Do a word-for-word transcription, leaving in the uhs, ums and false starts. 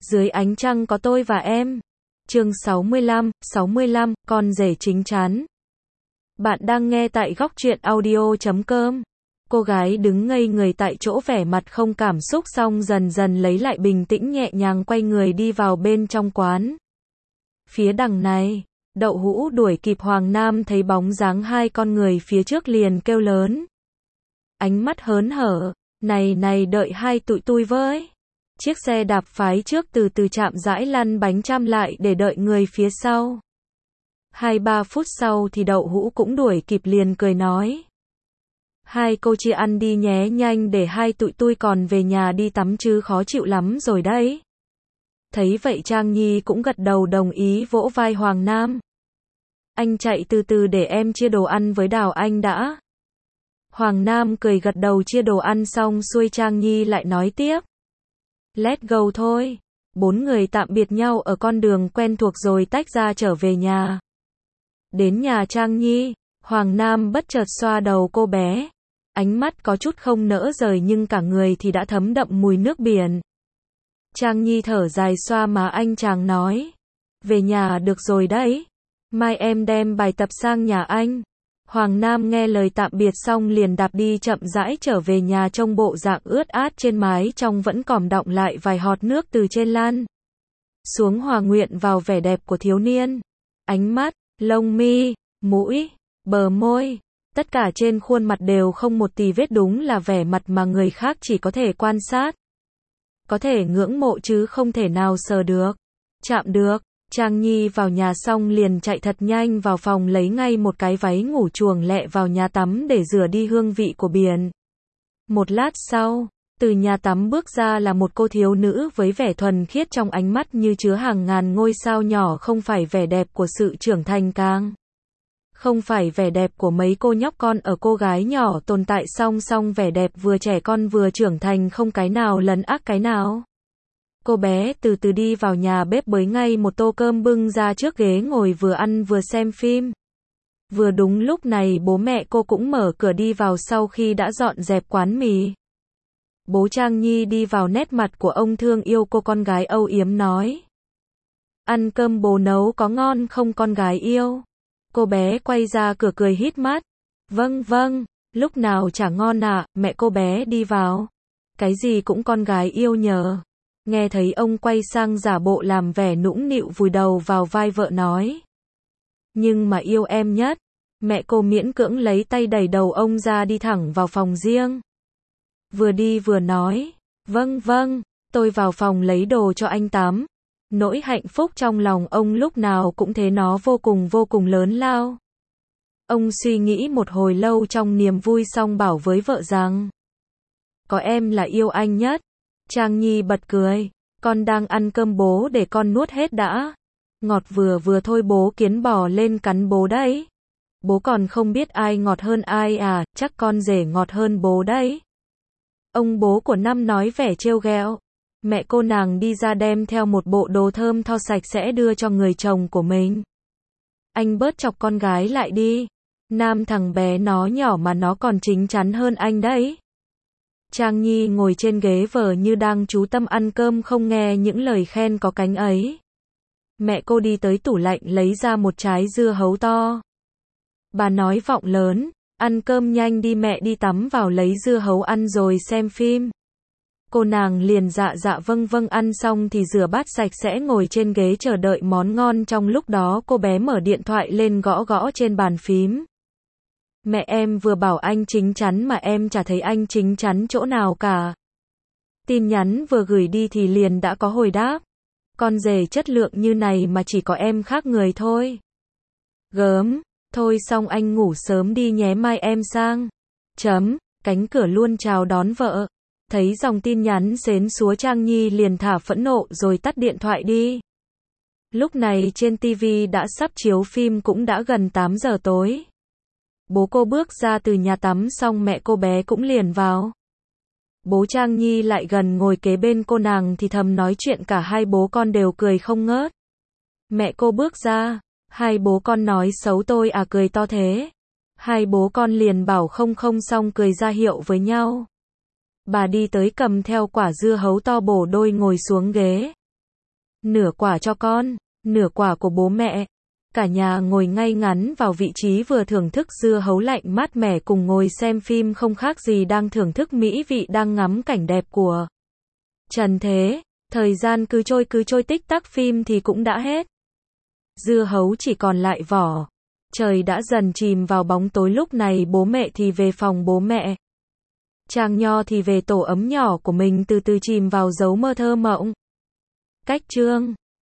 Dưới ánh trăng có tôi và em. Chương sáu mươi lăm, sáu mươi lăm, con rể chính chắn. Bạn đang nghe tại góc truyện audio chấm com. Cô gái đứng ngây người tại chỗ, vẻ mặt không cảm xúc, xong dần dần lấy lại bình tĩnh, nhẹ nhàng quay người đi vào bên trong quán. Phía đằng này, Đậu Hũ đuổi kịp Hoàng Nam, thấy bóng dáng hai con người phía trước liền kêu lớn. Ánh mắt hớn hở, này này đợi hai tụi tui với. Chiếc xe đạp phái trước từ từ chạm rãi lăn bánh trăm lại để đợi người phía sau. Hai ba phút sau thì Đậu Hũ cũng đuổi kịp, liền cười nói. Hai cô chia ăn đi nhé, nhanh để hai tụi tui còn về nhà đi tắm chứ, khó chịu lắm rồi đấy. Thấy vậy Trang Nhi cũng gật đầu đồng ý, vỗ vai Hoàng Nam. Anh chạy từ từ để em chia đồ ăn với Đào Anh đã. Hoàng Nam cười gật đầu, chia đồ ăn xong xuôi Trang Nhi lại nói tiếp. Let's go thôi. Bốn người tạm biệt nhau ở con đường quen thuộc rồi tách ra trở về nhà. Đến nhà Trang Nhi, Hoàng Nam bất chợt xoa đầu cô bé. Ánh mắt có chút không nỡ rời nhưng cả người thì đã thấm đậm mùi nước biển. Trang Nhi thở dài xoa má anh chàng nói. Về nhà được rồi đấy. Mai em đem bài tập sang nhà anh. Hoàng Nam nghe lời tạm biệt xong liền đạp đi chậm rãi trở về nhà, trông bộ dạng ướt át trên mái trong vẫn còn đọng lại vài họt nước từ trên lan xuống, hòa nguyện vào vẻ đẹp của thiếu niên. Ánh mắt, lông mi, mũi, bờ môi, tất cả trên khuôn mặt đều không một tì vết, đúng là vẻ mặt mà người khác chỉ có thể quan sát, có thể ngưỡng mộ chứ không thể nào sờ được, chạm được. Trang Nhi vào nhà xong liền chạy thật nhanh vào phòng, lấy ngay một cái váy ngủ, chuồng lẹ vào nhà tắm để rửa đi hương vị của biển. Một lát sau, từ nhà tắm bước ra là một cô thiếu nữ với vẻ thuần khiết trong ánh mắt như chứa hàng ngàn ngôi sao nhỏ, không phải vẻ đẹp của sự trưởng thành, càng không phải vẻ đẹp của mấy cô nhóc con ở cô gái nhỏ tồn tại song song, vẻ đẹp vừa trẻ con vừa trưởng thành, không cái nào lấn át cái nào. Cô bé từ từ đi vào nhà bếp, bới ngay một tô cơm bưng ra trước ghế ngồi, vừa ăn vừa xem phim. Vừa đúng lúc này bố mẹ cô cũng mở cửa đi vào sau khi đã dọn dẹp quán mì. Bố Trang Nhi đi vào, nét mặt của ông thương yêu cô con gái, âu yếm nói. Ăn cơm bố nấu có ngon không con gái yêu? Cô bé quay ra cửa cười hít mắt. Vâng vâng, lúc nào chả ngon ạ, mẹ cô bé đi vào. Cái gì cũng con gái yêu nhờ. Nghe thấy ông quay sang giả bộ làm vẻ nũng nịu, vùi đầu vào vai vợ nói. Nhưng mà yêu em nhất. Mẹ cô miễn cưỡng lấy tay đẩy đầu ông ra, đi thẳng vào phòng riêng. Vừa đi vừa nói. Vâng vâng, tôi vào phòng lấy đồ cho anh tắm. Nỗi hạnh phúc trong lòng ông lúc nào cũng thế, nó vô cùng vô cùng lớn lao. Ông suy nghĩ một hồi lâu trong niềm vui, xong bảo với vợ rằng. Có em là yêu anh nhất. Trang Nhi bật cười. Con đang ăn cơm bố, để con nuốt hết đã. Ngọt vừa vừa thôi, bố kiến bò lên cắn bố đấy. Bố còn không biết ai ngọt hơn ai à, chắc con rể ngọt hơn bố đấy. Ông bố của Năm nói vẻ trêu ghẹo. Mẹ cô nàng đi ra đem theo một bộ đồ thơm tho sạch sẽ đưa cho người chồng của mình. Anh bớt chọc con gái lại đi. Nam thằng bé nó nhỏ mà nó còn chín chắn hơn anh đấy. Trang Nhi ngồi trên ghế vờ như đang chú tâm ăn cơm, không nghe những lời khen có cánh ấy. Mẹ cô đi tới tủ lạnh lấy ra một trái dưa hấu to. Bà nói vọng lớn, ăn cơm nhanh đi, mẹ đi tắm vào lấy dưa hấu ăn rồi xem phim. Cô nàng liền dạ dạ vâng vâng, ăn xong thì rửa bát sạch sẽ, ngồi trên ghế chờ đợi món ngon. Trong lúc đó cô bé mở điện thoại lên, gõ gõ trên bàn phím. Mẹ em vừa bảo anh chính chắn mà em chả thấy anh chính chắn chỗ nào cả. Tin nhắn vừa gửi đi thì liền đã có hồi đáp. Con rể chất lượng như này mà chỉ có em khác người thôi. Gớm, thôi xong anh ngủ sớm đi nhé, mai em sang. Chấm, cánh cửa luôn chào đón vợ. Thấy dòng tin nhắn xến xúa, Trang Nhi liền thả phẫn nộ rồi tắt điện thoại đi. Lúc này trên tivi đã sắp chiếu phim, cũng đã gần tám giờ tối. Bố cô bước ra từ nhà tắm xong, mẹ cô bé cũng liền vào. Bố Trang Nhi lại gần ngồi kế bên cô nàng thì thầm nói chuyện, cả hai bố con đều cười không ngớt. Mẹ cô bước ra. Hai bố con nói xấu tôi à, cười to thế? Hai bố con liền bảo không không, xong cười ra hiệu với nhau. Bà đi tới cầm theo quả dưa hấu to bổ đôi, ngồi xuống ghế. nửa quả cho con, nửa quả của bố mẹ. Cả nhà ngồi ngay ngắn vào vị trí vừa thưởng thức dưa hấu lạnh mát mẻ cùng ngồi xem phim không khác gì đang thưởng thức mỹ vị đang ngắm cảnh đẹp của trần thế. Thời gian cứ trôi cứ trôi tích tắc phim thì cũng đã hết. Dưa hấu chỉ còn lại vỏ. Trời đã dần chìm vào bóng tối lúc này bố mẹ thì về phòng bố mẹ. Trang Nho thì về tổ ấm nhỏ của mình từ từ chìm vào giấc mơ thơ mộng. Cách chương